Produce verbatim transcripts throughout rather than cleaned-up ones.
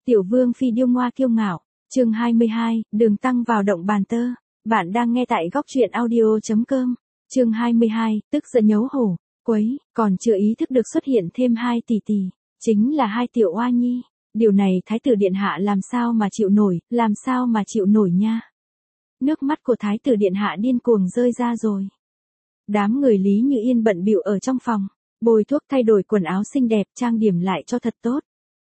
Tiểu vương phi điêu ngoa kiêu ngạo, chương hai mươi hai, đường tăng vào động bàn tơ. Bạn đang nghe tại góc truyện audio chấm com. Chương hai mươi hai, tức giận nhấu hổ, quấy, còn chưa ý thức được xuất hiện thêm hai tỷ tỷ, chính là hai tiểu oa nhi. Điều này thái tử điện hạ làm sao mà chịu nổi, làm sao mà chịu nổi nha. Nước mắt của thái tử điện hạ điên cuồng rơi ra rồi. Đám người Lý Như Yên bận bịu ở trong phòng, bôi thuốc thay đổi quần áo xinh đẹp, trang điểm lại cho thật tốt.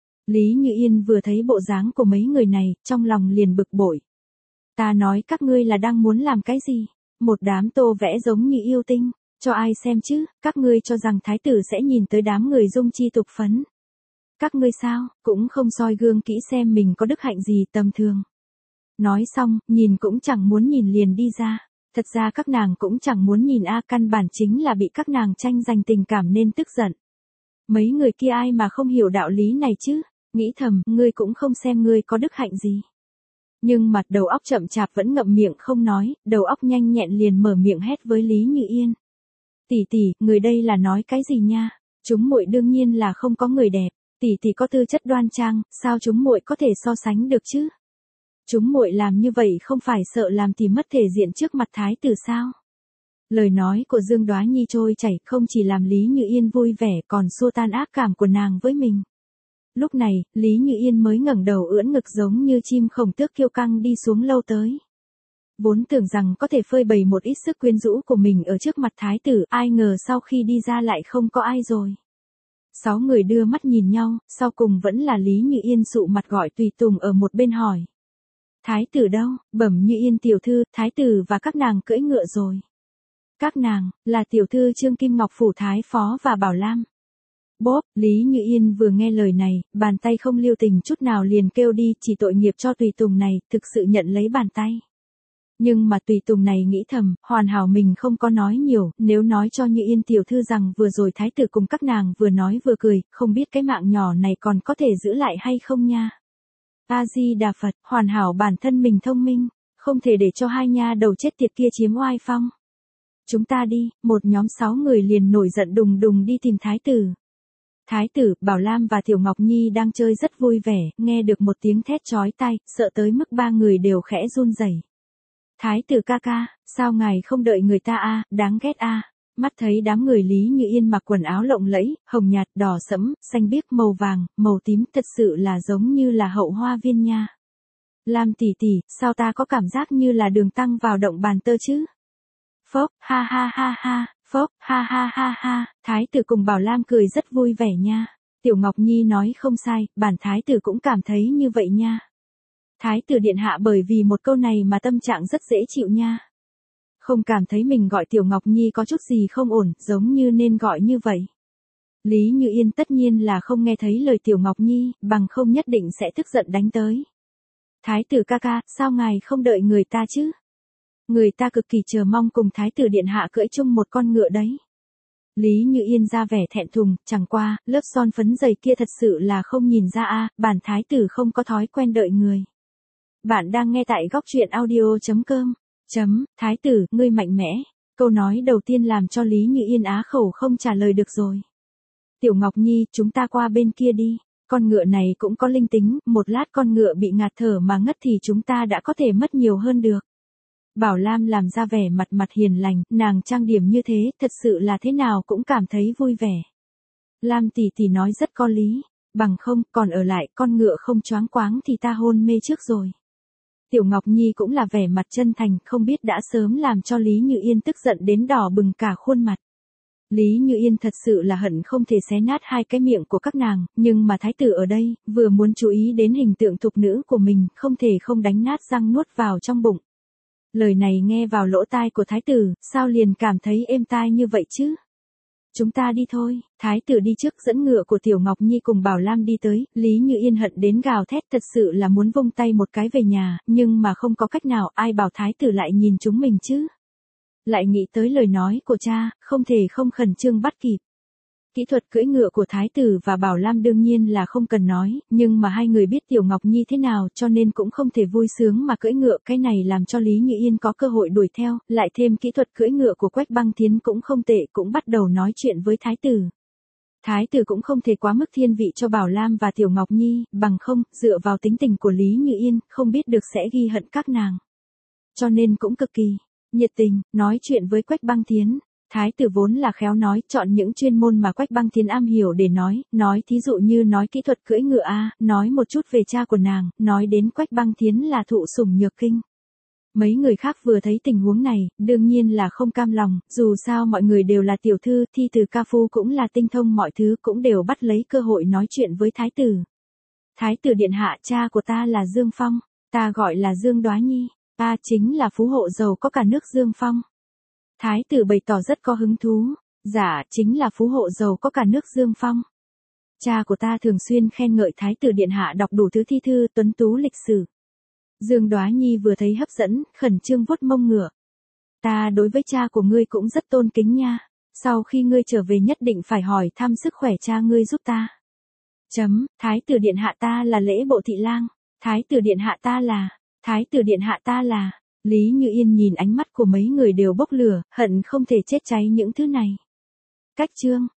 Lý Như Yên vừa thấy bộ dáng của mấy người này, trong lòng liền bực bội. Ta nói các ngươi là đang muốn làm cái gì? Một đám tô vẽ giống như yêu tinh, cho ai xem chứ, các ngươi cho rằng thái tử sẽ nhìn tới đám người dung chi tục phấn. Các ngươi sao, cũng không soi gương kỹ xem mình có đức hạnh gì tầm thường. Nói xong, nhìn cũng chẳng muốn nhìn liền đi ra. Thật ra các nàng cũng chẳng muốn nhìn a, căn bản chính là bị các nàng tranh giành tình cảm nên tức giận. Mấy người kia ai mà không hiểu đạo lý này chứ, nghĩ thầm, ngươi cũng không xem ngươi có đức hạnh gì. Nhưng mặt đầu óc chậm chạp vẫn ngậm miệng không nói, đầu óc nhanh nhẹn liền mở miệng hét với Lý Như Yên. Tỷ tỷ, người đây là nói cái gì nha? Chúng muội đương nhiên là không có người đẹp, tỷ tỷ có tư chất đoan trang, sao chúng muội có thể so sánh được chứ? Chúng muội làm như vậy không phải sợ làm tỷ mất thể diện trước mặt thái tử sao? Lời nói của Dương Đoá Nhi trôi chảy không chỉ làm Lý Như Yên vui vẻ còn xua tan ác cảm của nàng với mình. Lúc này, Lý Như Yên mới ngẩng đầu ưỡn ngực giống như chim khổng tước kiêu căng đi xuống lâu tới. Vốn tưởng rằng có thể phơi bày một ít sức quyến rũ của mình ở trước mặt thái tử, ai ngờ sau khi đi ra lại không có ai rồi. Sáu người đưa mắt nhìn nhau, sau cùng vẫn là Lý Như Yên sụ mặt gọi tùy tùng ở một bên hỏi. Thái tử đâu? Bẩm Như Yên tiểu thư, thái tử và các nàng cưỡi ngựa rồi. Các nàng, là tiểu thư Trương Kim Ngọc phủ thái phó và Bảo Lam. Bốp, Lý Như Yên vừa nghe lời này, bàn tay không lưu tình chút nào liền kêu đi, chỉ tội nghiệp cho tùy tùng này, thực sự nhận lấy bàn tay. Nhưng mà tùy tùng này nghĩ thầm, hoàn hảo mình không có nói nhiều, nếu nói cho Như Yên tiểu thư rằng vừa rồi thái tử cùng các nàng vừa nói vừa cười, không biết cái mạng nhỏ này còn có thể giữ lại hay không nha. A-di-đà Phật, hoàn hảo bản thân mình thông minh, không thể để cho hai nha đầu chết tiệt kia chiếm oai phong. Chúng ta đi, một nhóm sáu người liền nổi giận đùng đùng đi tìm thái tử. Thái tử, Bảo Lam và Tiểu Ngọc Nhi đang chơi rất vui vẻ, nghe được một tiếng thét chói tai, sợ tới mức ba người đều khẽ run rẩy. Thái tử ca ca, sao ngài không đợi người ta a, đáng ghét a. Mắt thấy đám người Lý Như Yên mặc quần áo lộng lẫy, hồng nhạt, đỏ sẫm, xanh biếc, màu vàng, màu tím, thật sự là giống như là hậu hoa viên nha. Lam tỷ tỷ, sao ta có cảm giác như là đường tăng vào động bàn tơ chứ? Phốc, ha ha ha ha, phốc, ha ha ha ha, thái tử cùng Bảo Lam cười rất vui vẻ nha. Tiểu Ngọc Nhi nói không sai, bản thái tử cũng cảm thấy như vậy nha. Thái tử điện hạ bởi vì một câu này mà tâm trạng rất dễ chịu nha. Không cảm thấy mình gọi Tiểu Ngọc Nhi có chút gì không ổn, giống như nên gọi như vậy. Lý Như Yên tất nhiên là không nghe thấy lời Tiểu Ngọc Nhi, bằng không nhất định sẽ tức giận đánh tới. Thái tử ca ca, sao ngài không đợi người ta chứ? Người ta cực kỳ chờ mong cùng thái tử điện hạ cưỡi chung một con ngựa đấy. Lý Như Yên ra vẻ thẹn thùng, chẳng qua, lớp son phấn dày kia thật sự là không nhìn ra a, bản thái tử không có thói quen đợi người. Bạn đang nghe tại góc truyện audio chấm com. Chấm, thái tử, ngươi mạnh mẽ. Câu nói đầu tiên làm cho Lý Như Yên á khẩu không trả lời được rồi. Tiểu Ngọc Nhi, chúng ta qua bên kia đi. Con ngựa này cũng có linh tính, một lát con ngựa bị ngạt thở mà ngất thì chúng ta đã có thể mất nhiều hơn được. Bảo Lam làm ra vẻ mặt mặt hiền lành, nàng trang điểm như thế, thật sự là thế nào cũng cảm thấy vui vẻ. Lam tỷ tỷ nói rất có lý, bằng không, còn ở lại, con ngựa không choáng quáng thì ta hôn mê trước rồi. Tiểu Ngọc Nhi cũng là vẻ mặt chân thành, không biết đã sớm làm cho Lý Như Yên tức giận đến đỏ bừng cả khuôn mặt. Lý Như Yên thật sự là hận không thể xé nát hai cái miệng của các nàng, nhưng mà thái tử ở đây, vừa muốn chú ý đến hình tượng thục nữ của mình, không thể không đánh nát răng nuốt vào trong bụng. Lời này nghe vào lỗ tai của thái tử, sao liền cảm thấy êm tai như vậy chứ? Chúng ta đi thôi, thái tử đi trước dẫn ngựa của Tiểu Ngọc Nhi cùng Bảo Lam đi tới, Lý Như Yên hận đến gào thét thật sự là muốn vung tay một cái về nhà, nhưng mà không có cách nào, ai bảo thái tử lại nhìn chúng mình chứ? Lại nghĩ tới lời nói của cha, không thể không khẩn trương bắt kịp. Kỹ thuật cưỡi ngựa của thái tử và Bảo Lam đương nhiên là không cần nói, nhưng mà hai người biết Tiểu Ngọc Nhi thế nào cho nên cũng không thể vui sướng mà cưỡi ngựa, cái này làm cho Lý Như Yên có cơ hội đuổi theo, lại thêm kỹ thuật cưỡi ngựa của Quách Băng Thiến cũng không tệ, cũng bắt đầu nói chuyện với thái tử. Thái tử cũng không thể quá mức thiên vị cho Bảo Lam và Tiểu Ngọc Nhi, bằng không, dựa vào tính tình của Lý Như Yên, không biết được sẽ ghi hận các nàng. Cho nên cũng cực kỳ nhiệt tình, nói chuyện với Quách Băng Thiến. Thái tử vốn là khéo nói, chọn những chuyên môn mà Quách Băng Thiến am hiểu để nói, nói thí dụ như nói kỹ thuật cưỡi ngựa a, nói một chút về cha của nàng, nói đến Quách Băng Thiến là thụ sủng nhược kinh. Mấy người khác vừa thấy tình huống này, đương nhiên là không cam lòng, dù sao mọi người đều là tiểu thư, thi từ ca phu cũng là tinh thông mọi thứ, cũng đều bắt lấy cơ hội nói chuyện với thái tử. Thái tử điện hạ, cha của ta là Dương Phong, ta gọi là Dương Đoá Nhi, ta chính là phú hộ giàu có cả nước Dương Phong. Thái tử bày tỏ rất có hứng thú, dạ, chính là phú hộ giàu có cả nước Dương Phong. Cha của ta thường xuyên khen ngợi thái tử điện hạ đọc đủ thứ thi thư tuấn tú lịch sử. Dương Đoá Nhi vừa thấy hấp dẫn, khẩn trương vuốt mông ngựa. Ta đối với cha của ngươi cũng rất tôn kính nha, sau khi ngươi trở về nhất định phải hỏi thăm sức khỏe cha ngươi giúp ta. Chấm, thái tử điện hạ ta là Lễ Bộ thị lang, thái tử điện hạ ta là, thái tử điện hạ ta là. Lý Như Yên nhìn ánh mắt của mấy người đều bốc lửa, hận không thể chết cháy những thứ này. Cách chương